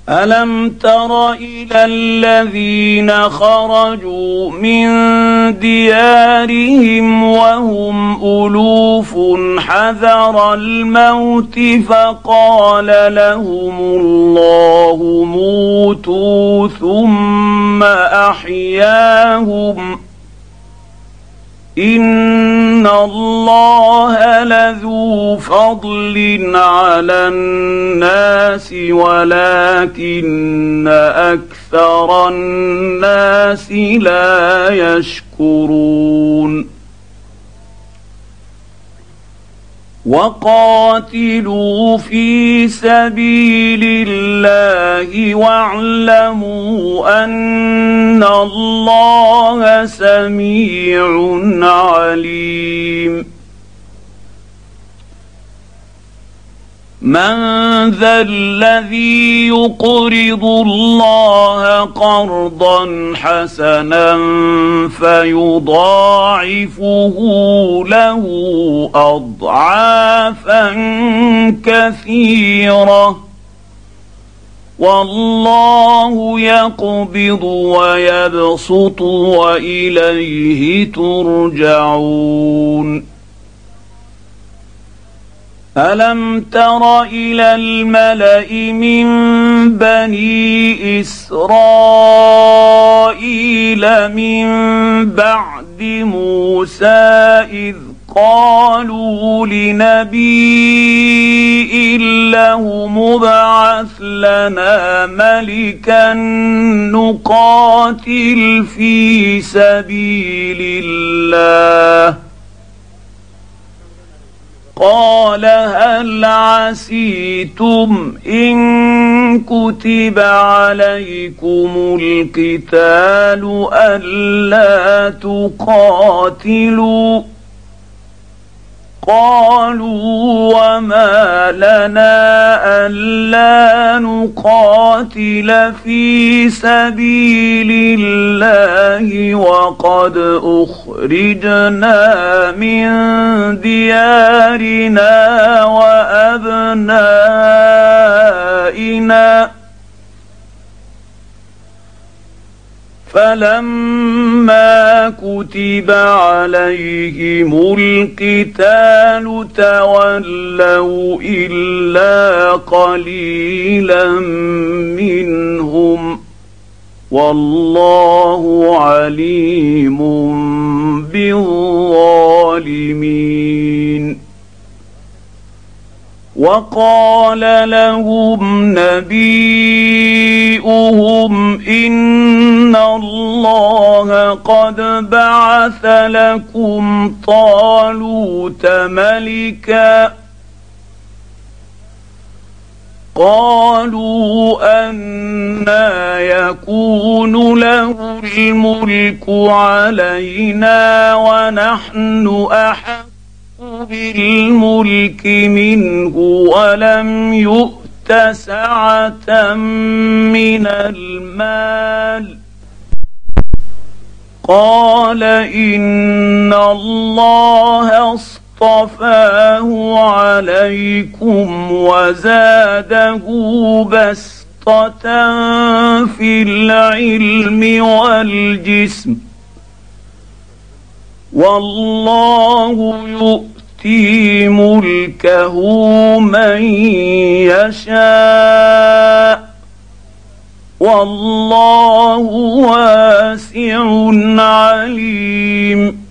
ألم تر إلى الذين خرجوا من ديارهم وهم ألوف حذر الموت فقال لهم الله موتوا ثم أحياهم إن الله لذو فضل على الناس ولكن أكثر الناس لا يشكرون وقاتلوا في سبيل الله واعلموا أن الله سميع عليم من ذا الذي يقرض الله قرضا حسنا فيضاعفه له أضعافا كثيرة والله يقبض ويبسط وإليه ترجعون ألم تر إلى الملأ من بني إسرائيل من بعد موسى إذ قالوا لنبي له مبعث لنا ملكا نقاتل في سبيل الله قال هل عسيتم إن كتب عليكم القتال ألا تقاتلوا قالوا وما لنا ألا نقاتل في سبيل الله وقد أخرجنا من ديارنا وأبنائنا فلما كتب عليهم القتال تولوا إلا قليلا منهم والله عليم بالظالمين وقال لهم نبيؤهم إن الله قد بعث لكم طالوت ملكا قالوا أنى يكون له الملك علينا ونحن أحق بالملك منه ولم يؤت سعة من المال قال إن الله اصطفاه عليكم وزاده بسطة في العلم والجسم والله يؤتي ملكه من يشاء والله واسع عليم